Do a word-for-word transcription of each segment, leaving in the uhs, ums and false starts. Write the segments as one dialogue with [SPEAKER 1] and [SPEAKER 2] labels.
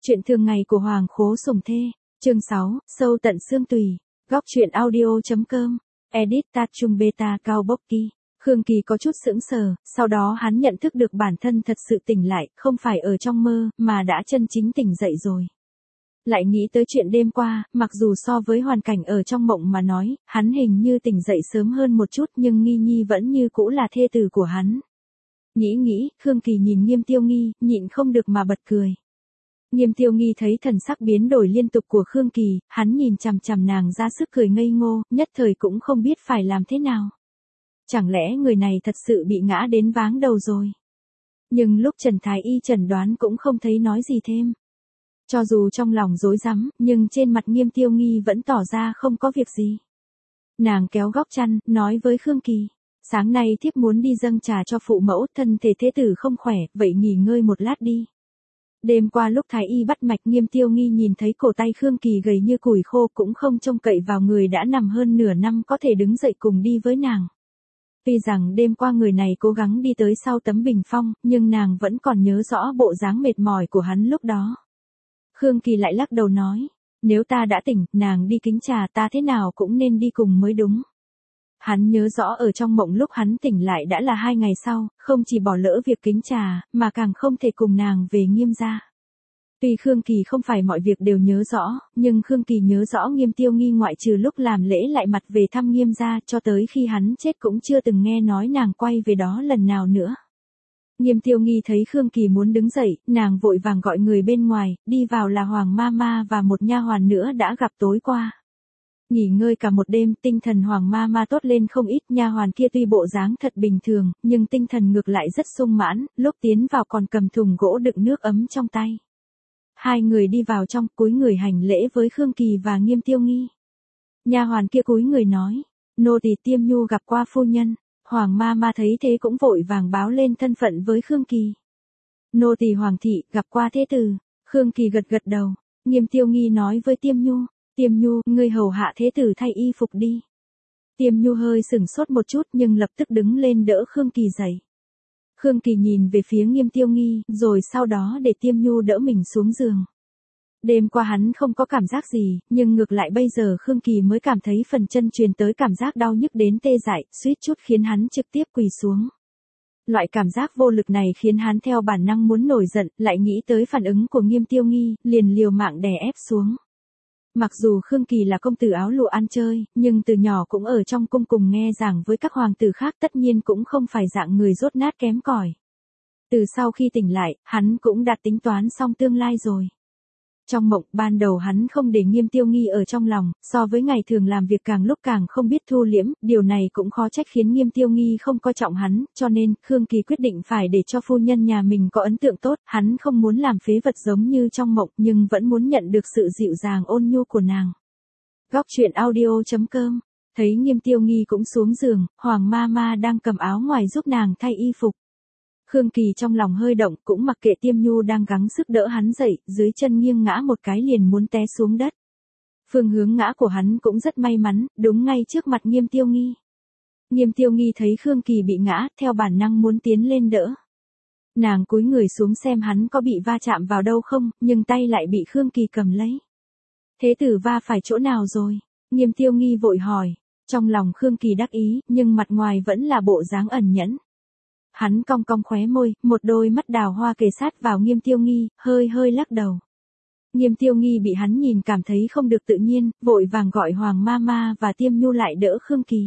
[SPEAKER 1] Chuyện thường ngày của Hoàng Khố Sùng Thê, chương sáu, sâu tận xương tùy, góc truyện audio.com, edit ta trung beta cao bốc kỳ. Khương Kỳ có chút sững sờ, sau đó hắn nhận thức được bản thân thật sự tỉnh lại, không phải ở trong mơ, mà đã chân chính tỉnh dậy rồi. Lại nghĩ tới chuyện đêm qua, mặc dù so với hoàn cảnh ở trong mộng mà nói, hắn hình như tỉnh dậy sớm hơn một chút nhưng Nghi Nhi vẫn như cũ là thê tử của hắn. Nghĩ nghĩ, Khương Kỳ nhìn Nghiêm Tiêu Nghi, nhịn không được mà bật cười. Nghiêm Tiêu Nghi thấy thần sắc biến đổi liên tục của Khương Kỳ, hắn nhìn chằm chằm nàng ra sức cười ngây ngô, nhất thời cũng không biết phải làm thế nào. Chẳng lẽ người này thật sự bị ngã đến váng đầu rồi? Nhưng lúc Trần Thái Y chẩn đoán cũng không thấy nói gì thêm. Cho dù trong lòng rối rắm, nhưng trên mặt Nghiêm Tiêu Nghi vẫn tỏ ra không có việc gì. Nàng kéo góc chăn, nói với Khương Kỳ, sáng nay thiếp muốn đi dâng trà cho phụ mẫu, thân thể thế tử không khỏe, vậy nghỉ ngơi một lát đi. Đêm qua lúc Thái Y bắt mạch, Nghiêm Tiêu Nghi nhìn thấy cổ tay Khương Kỳ gầy như củi khô, cũng không trông cậy vào người đã nằm hơn nửa năm có thể đứng dậy cùng đi với nàng. Tuy rằng đêm qua người này cố gắng đi tới sau tấm bình phong, nhưng nàng vẫn còn nhớ rõ bộ dáng mệt mỏi của hắn lúc đó. Khương Kỳ lại lắc đầu nói, nếu ta đã tỉnh, nàng đi kính trà, ta thế nào cũng nên đi cùng mới đúng. Hắn nhớ rõ ở trong mộng lúc hắn tỉnh lại đã là hai ngày sau, không chỉ bỏ lỡ việc kính trà, mà càng không thể cùng nàng về Nghiêm gia. Tuy Khương Kỳ không phải mọi việc đều nhớ rõ, nhưng Khương Kỳ nhớ rõ Nghiêm Tiêu Nghi ngoại trừ lúc làm lễ lại mặt về thăm Nghiêm gia, cho tới khi hắn chết cũng chưa từng nghe nói nàng quay về đó lần nào nữa. Nghiêm Tiêu Nghi thấy Khương Kỳ muốn đứng dậy, nàng vội vàng gọi người bên ngoài, đi vào là Hoàng Mama và một nha hoàn nữa đã gặp tối qua. Nghỉ ngơi cả một đêm, tinh thần Hoàng Mama tốt lên không ít, nha hoàn kia tuy bộ dáng thật bình thường, nhưng tinh thần ngược lại rất sung mãn, lúc tiến vào còn cầm thùng gỗ đựng nước ấm trong tay. Hai người đi vào trong, cúi người hành lễ với Khương Kỳ và Nghiêm Tiêu Nghi. Nha hoàn kia cúi người nói, nô tỳ Tiêm Nhu gặp qua phu nhân. Hoàng Mama thấy thế cũng vội vàng báo lên thân phận với Khương Kỳ. Nô tỳ Hoàng thị, gặp qua thế tử. Khương Kỳ gật gật đầu. Nghiêm Tiêu Nghi nói với Tiêm Nhu, Tiêm Nhu, ngươi hầu hạ thế tử thay y phục đi. Tiêm Nhu hơi sửng sốt một chút nhưng lập tức đứng lên đỡ Khương Kỳ dậy. Khương Kỳ nhìn về phía Nghiêm Tiêu Nghi, rồi sau đó để Tiêm Nhu đỡ mình xuống giường. Đêm qua hắn không có cảm giác gì, nhưng ngược lại bây giờ Khương Kỳ mới cảm thấy phần chân truyền tới cảm giác đau nhức đến tê dại, suýt chút khiến hắn trực tiếp quỳ xuống. Loại cảm giác vô lực này khiến hắn theo bản năng muốn nổi giận, lại nghĩ tới phản ứng của Nghiêm Tiêu Nghi, liền liều mạng đè ép xuống. Mặc dù Khương Kỳ là công tử áo lụa ăn chơi, nhưng từ nhỏ cũng ở trong cung cùng nghe giảng với các hoàng tử khác, tất nhiên cũng không phải dạng người dốt nát kém cỏi. Từ sau khi tỉnh lại, hắn cũng đã tính toán xong tương lai rồi. Trong mộng, ban đầu hắn không để Nghiêm Tiêu Nghi ở trong lòng, so với ngày thường làm việc càng lúc càng không biết thu liễm, điều này cũng khó trách khiến Nghiêm Tiêu Nghi không coi trọng hắn, cho nên, Khương Kỳ quyết định phải để cho phu nhân nhà mình có ấn tượng tốt, hắn không muốn làm phế vật giống như trong mộng, nhưng vẫn muốn nhận được sự dịu dàng ôn nhu của nàng. Góc truyện audio.com, thấy Nghiêm Tiêu Nghi cũng xuống giường, Hoàng Mama đang cầm áo ngoài giúp nàng thay y phục. Khương Kỳ trong lòng hơi động, cũng mặc kệ Tiêm Nhu đang gắng sức đỡ hắn dậy, dưới chân nghiêng ngã một cái liền muốn té xuống đất. Phương hướng ngã của hắn cũng rất may mắn, đúng ngay trước mặt Nghiêm Tiêu Nghi. Nghiêm Tiêu Nghi thấy Khương Kỳ bị ngã, theo bản năng muốn tiến lên đỡ. Nàng cúi người xuống xem hắn có bị va chạm vào đâu không, nhưng tay lại bị Khương Kỳ cầm lấy. Thế tử va phải chỗ nào rồi? Nghiêm Tiêu Nghi vội hỏi. Trong lòng Khương Kỳ đắc ý, nhưng mặt ngoài vẫn là bộ dáng ẩn nhẫn. Hắn cong cong khóe môi, một đôi mắt đào hoa kề sát vào Nghiêm Tiêu Nghi, hơi hơi lắc đầu. Nghiêm Tiêu Nghi bị hắn nhìn cảm thấy không được tự nhiên, vội vàng gọi Hoàng Mama và Tiêm Nhu lại đỡ Khương Kỳ.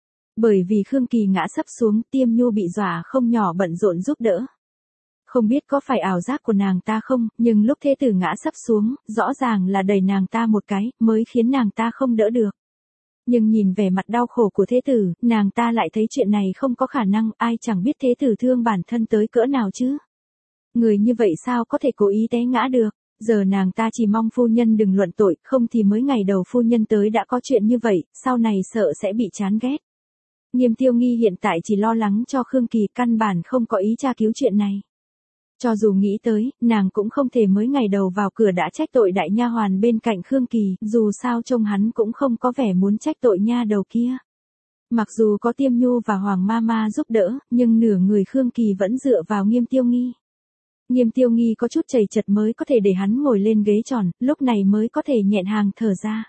[SPEAKER 1] Bởi vì Khương Kỳ ngã sấp xuống, Tiêm Nhu bị dọa không nhỏ bận rộn giúp đỡ. Không biết có phải ảo giác của nàng ta không, nhưng lúc thế tử ngã sấp xuống, rõ ràng là đẩy nàng ta một cái, mới khiến nàng ta không đỡ được. Nhưng nhìn vẻ mặt đau khổ của thế tử, nàng ta lại thấy chuyện này không có khả năng, ai chẳng biết thế tử thương bản thân tới cỡ nào chứ. Người như vậy sao có thể cố ý té ngã được, giờ nàng ta chỉ mong phu nhân đừng luận tội, không thì mới ngày đầu phu nhân tới đã có chuyện như vậy, sau này sợ sẽ bị chán ghét. Nghiêm Tiêu Nghi hiện tại chỉ lo lắng cho Khương Kỳ, căn bản không có ý tra cứu chuyện này. Cho dù nghĩ tới, nàng cũng không thể mới ngày đầu vào cửa đã trách tội đại nha hoàn bên cạnh Khương Kỳ, dù sao trông hắn cũng không có vẻ muốn trách tội nha đầu kia. Mặc dù có Tiêm Nhu và Hoàng Mama giúp đỡ, nhưng nửa người Khương Kỳ vẫn dựa vào Nghiêm Tiêu Nghi. Nghiêm Tiêu Nghi có chút chầy chật mới có thể để hắn ngồi lên ghế tròn, lúc này mới có thể nhẹn hàng thở ra.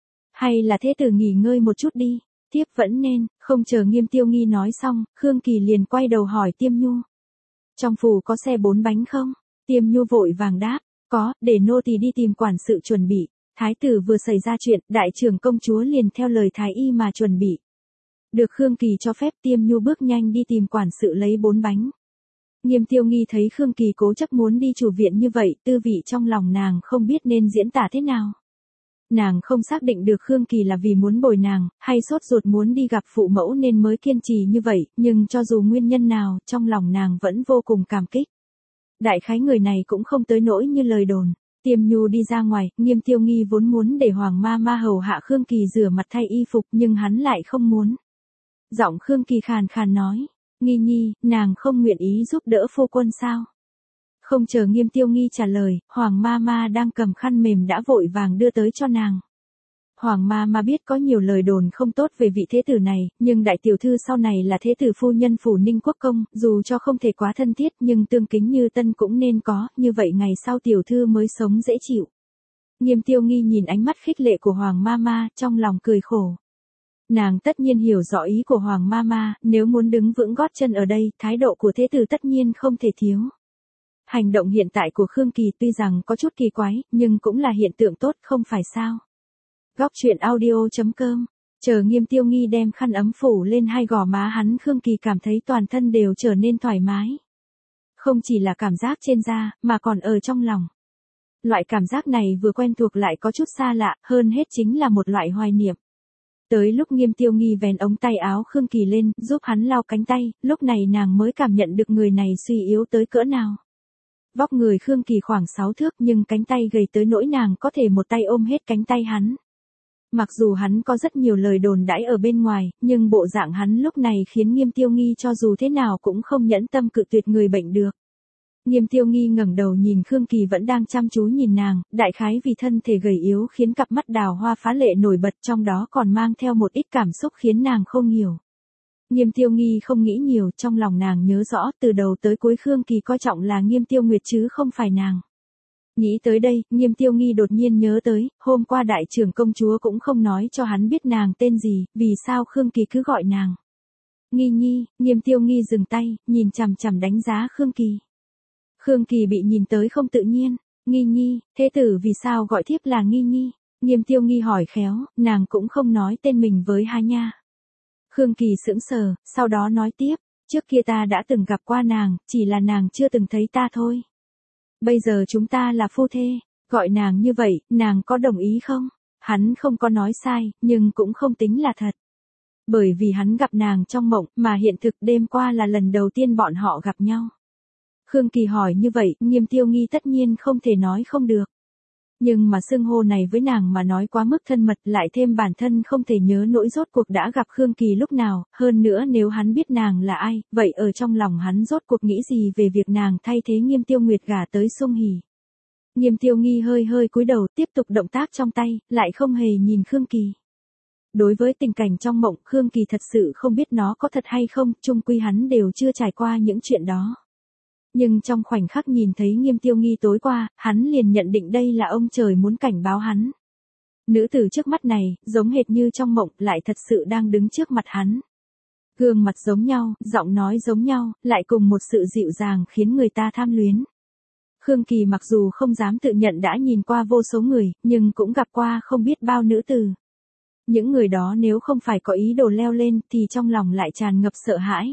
[SPEAKER 1] Hay là thế tử nghỉ ngơi một chút đi, tiếp vẫn nên, không chờ Nghiêm Tiêu Nghi nói xong, Khương Kỳ liền quay đầu hỏi Tiêm Nhu. Trong phủ có xe bốn bánh không? Tiêm Nhu vội vàng đáp, có, để nô tỳ đi tìm quản sự chuẩn bị. Thái tử vừa xảy ra chuyện, đại trưởng công chúa liền theo lời thái y mà chuẩn bị. Được Khương Kỳ cho phép, Tiêm Nhu bước nhanh đi tìm quản sự lấy bốn bánh. Nghiêm Tiêu Nghi thấy Khương Kỳ cố chấp muốn đi chủ viện như vậy, tư vị trong lòng nàng không biết nên diễn tả thế nào. Nàng không xác định được Khương Kỳ là vì muốn bồi nàng, hay sốt ruột muốn đi gặp phụ mẫu nên mới kiên trì như vậy, nhưng cho dù nguyên nhân nào, trong lòng nàng vẫn vô cùng cảm kích. Đại khái người này cũng không tới nỗi như lời đồn. Tiêm Nhu đi ra ngoài, Nghiêm Tiêu Nghi vốn muốn để Hoàng ma ma hầu hạ Khương Kỳ rửa mặt thay y phục nhưng hắn lại không muốn. Giọng Khương Kỳ khàn khàn nói, Nghi Nhi, nàng không nguyện ý giúp đỡ phu quân sao? Không chờ Nghiêm Tiêu Nghi trả lời, Hoàng ma ma đang cầm khăn mềm đã vội vàng đưa tới cho nàng. Hoàng ma ma biết có nhiều lời đồn không tốt về vị thế tử này, nhưng đại tiểu thư sau này là thế tử phu nhân phủ Ninh Quốc công, dù cho không thể quá thân thiết nhưng tương kính như tân cũng nên có, như vậy ngày sau tiểu thư mới sống dễ chịu. Nghiêm Tiêu Nghi nhìn ánh mắt khích lệ của Hoàng ma ma, trong lòng cười khổ. Nàng tất nhiên hiểu rõ ý của Hoàng ma ma, nếu muốn đứng vững gót chân ở đây, thái độ của thế tử tất nhiên không thể thiếu. Hành động hiện tại của Khương Kỳ tuy rằng có chút kỳ quái, nhưng cũng là hiện tượng tốt không phải sao. Góc truyện audio chấm com, chờ Nghiêm Tiêu Nghi đem khăn ấm phủ lên hai gò má hắn, Khương Kỳ cảm thấy toàn thân đều trở nên thoải mái. Không chỉ là cảm giác trên da, mà còn ở trong lòng. Loại cảm giác này vừa quen thuộc lại có chút xa lạ, hơn hết chính là một loại hoài niệm. Tới lúc Nghiêm Tiêu Nghi vén ống tay áo Khương Kỳ lên, giúp hắn lau cánh tay, lúc này nàng mới cảm nhận được người này suy yếu tới cỡ nào. Vóc người Khương Kỳ khoảng sáu thước nhưng cánh tay gầy tới nỗi nàng có thể một tay ôm hết cánh tay hắn. Mặc dù hắn có rất nhiều lời đồn đãi ở bên ngoài, nhưng bộ dạng hắn lúc này khiến Nghiêm Tiêu Nghi cho dù thế nào cũng không nhẫn tâm cự tuyệt người bệnh được. Nghiêm Tiêu Nghi ngẩng đầu nhìn Khương Kỳ vẫn đang chăm chú nhìn nàng, đại khái vì thân thể gầy yếu khiến cặp mắt đào hoa phá lệ nổi bật, trong đó còn mang theo một ít cảm xúc khiến nàng không hiểu. Nghiêm Tiêu Nghi không nghĩ nhiều, trong lòng nàng nhớ rõ từ đầu tới cuối Khương Kỳ coi trọng là Nghiêm Tiêu Nguyệt chứ không phải nàng. Nghĩ tới đây, Nghiêm Tiêu Nghi đột nhiên nhớ tới, hôm qua đại trưởng công chúa cũng không nói cho hắn biết nàng tên gì, vì sao Khương Kỳ cứ gọi nàng Nghi Nhi. Nghiêm Tiêu Nghi dừng tay, nhìn chằm chằm đánh giá Khương Kỳ. Khương Kỳ bị nhìn tới không tự nhiên, Nghi Nhi, thế tử vì sao gọi thiếp là Nghi Nhi? Nghiêm Tiêu Nghi hỏi khéo, nàng cũng không nói tên mình với Hà Nha. Khương Kỳ sững sờ, sau đó nói tiếp, trước kia ta đã từng gặp qua nàng, chỉ là nàng chưa từng thấy ta thôi. Bây giờ chúng ta là phu thê, gọi nàng như vậy, nàng có đồng ý không? Hắn không có nói sai, nhưng cũng không tính là thật. Bởi vì hắn gặp nàng trong mộng, mà hiện thực đêm qua là lần đầu tiên bọn họ gặp nhau. Khương Kỳ hỏi như vậy, Nghiêm Tiêu Nghi tất nhiên không thể nói không được. Nhưng mà xưng hô này với nàng mà nói quá mức thân mật, lại thêm bản thân không thể nhớ nỗi rốt cuộc đã gặp Khương Kỳ lúc nào, hơn nữa nếu hắn biết nàng là ai, vậy ở trong lòng hắn rốt cuộc nghĩ gì về việc nàng thay thế Nghiêm Tiêu Nguyệt gả tới Sung Hỉ. Nghiêm Tiêu Nghi hơi hơi cúi đầu, tiếp tục động tác trong tay, lại không hề nhìn Khương Kỳ. Đối với tình cảnh trong mộng, Khương Kỳ thật sự không biết nó có thật hay không, chung quy hắn đều chưa trải qua những chuyện đó. Nhưng trong khoảnh khắc nhìn thấy Nghiêm Tiêu Nghi tối qua, hắn liền nhận định đây là ông trời muốn cảnh báo hắn. Nữ tử trước mắt này, giống hệt như trong mộng, lại thật sự đang đứng trước mặt hắn. Gương mặt giống nhau, giọng nói giống nhau, lại cùng một sự dịu dàng khiến người ta tham luyến. Khương Kỳ mặc dù không dám tự nhận đã nhìn qua vô số người, nhưng cũng gặp qua không biết bao nữ tử. Những người đó nếu không phải có ý đồ leo lên, thì trong lòng lại tràn ngập sợ hãi.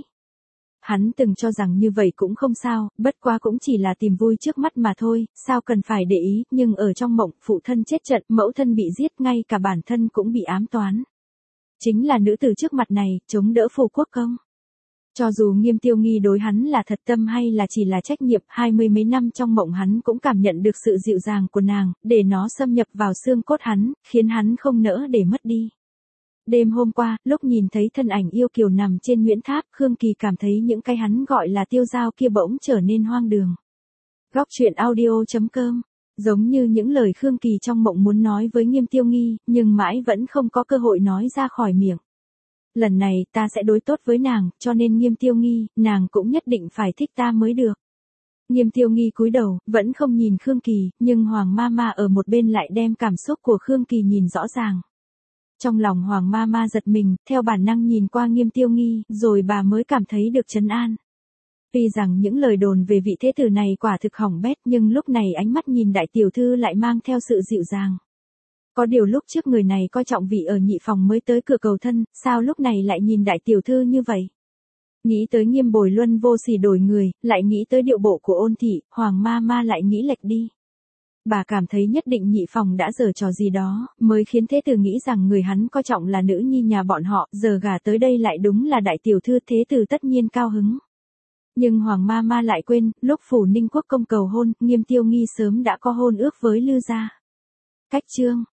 [SPEAKER 1] Hắn từng cho rằng như vậy cũng không sao, bất quá cũng chỉ là tìm vui trước mắt mà thôi, sao cần phải để ý, nhưng ở trong mộng, phụ thân chết trận, mẫu thân bị giết, ngay cả bản thân cũng bị ám toán. Chính là nữ tử trước mặt này, chống đỡ Phù Quốc công. Cho dù Nghiêm Tiêu Nghi đối hắn là thật tâm hay là chỉ là trách nhiệm, hai mươi mấy năm trong mộng hắn cũng cảm nhận được sự dịu dàng của nàng, để nó xâm nhập vào xương cốt hắn, khiến hắn không nỡ để mất đi. Đêm hôm qua, lúc nhìn thấy thân ảnh yêu kiều nằm trên Nguyễn Tháp, Khương Kỳ cảm thấy những cái hắn gọi là tiêu dao kia bỗng trở nên hoang đường. Góc truyện audio chấm com, giống như những lời Khương Kỳ trong mộng muốn nói với Nghiêm Tiêu Nghi, nhưng mãi vẫn không có cơ hội nói ra khỏi miệng. Lần này ta sẽ đối tốt với nàng, cho nên Nghiêm Tiêu Nghi, nàng cũng nhất định phải thích ta mới được. Nghiêm Tiêu Nghi cúi đầu, vẫn không nhìn Khương Kỳ, nhưng Hoàng Mama ở một bên lại đem cảm xúc của Khương Kỳ nhìn rõ ràng. Trong lòng Hoàng Mama giật mình, theo bản năng nhìn qua Nghiêm Tiêu Nghi, rồi bà mới cảm thấy được trấn an. Tuy rằng những lời đồn về vị thế tử này quả thực hỏng bét, nhưng lúc này ánh mắt nhìn đại tiểu thư lại mang theo sự dịu dàng. Có điều lúc trước người này coi trọng vị ở nhị phòng mới tới cửa cầu thân, sao lúc này lại nhìn đại tiểu thư như vậy? Nghĩ tới Nghiêm Bồi Luân vô sỉ đổi người, lại nghĩ tới điệu bộ của Ôn thị, Hoàng Mama lại nghĩ lệch đi. Bà cảm thấy nhất định nhị phòng đã giở trò gì đó, mới khiến thế tử nghĩ rằng người hắn coi trọng là nữ nhi nhà bọn họ, giờ gả tới đây lại đúng là đại tiểu thư, thế tử tất nhiên cao hứng. Nhưng Hoàng Mama lại quên, lúc phủ Ninh Quốc công cầu hôn, Nghiêm Tiêu Nghi sớm đã có hôn ước với Lư gia. Cách chương